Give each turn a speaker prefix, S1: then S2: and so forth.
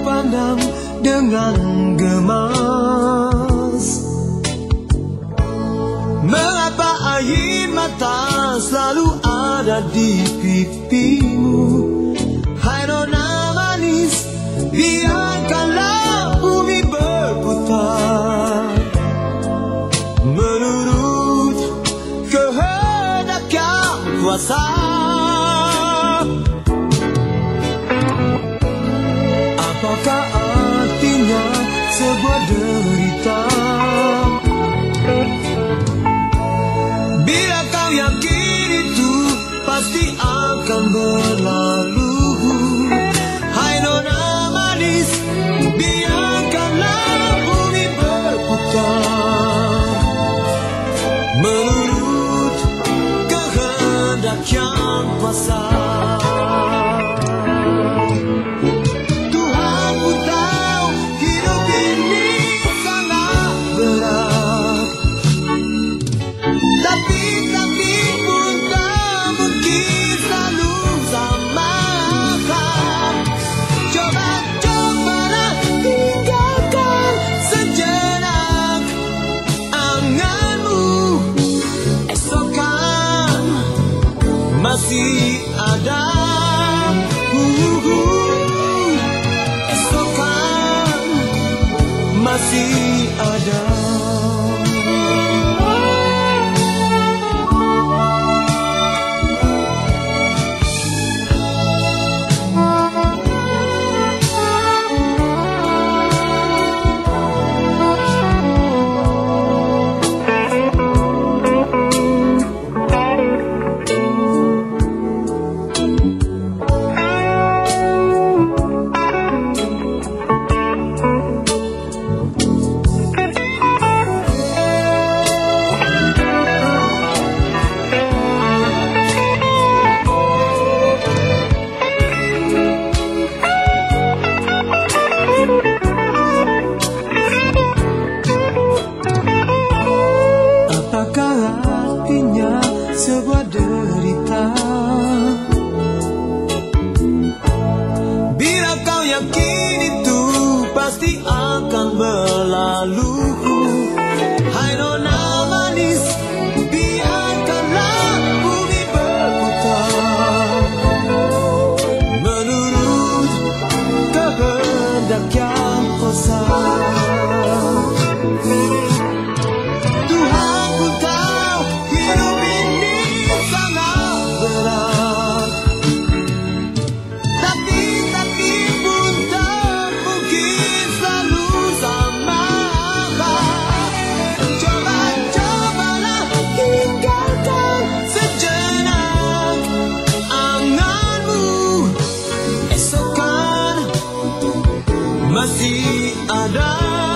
S1: pandang dengan gemas. Mengapa air mata selalu ada di pipimu? Hai nona manis, biarkanlah bumi berputar menurut kehendak yang kuasa. Apakah artinya sebuah derita? Bila kau yakin itu pasti akan berlalu. Hai nona manis, biarkanlah bumi berputar menurut kehendak yang kuasa. Tuhan pun tahu hidup ini sangat berat, tapi pun tak mungkin selalu sama. Coba-cobalah tinggalkan sejenak anganmu. Esok kan masih ada. Esok kan masih ada. Apakah artinya sebuah derita? Bila kau yakin itu pasti akan berlalu. Hai nona manis, biarkanlah bumi berputar menurut kehendak yang kuasa. Masih ada.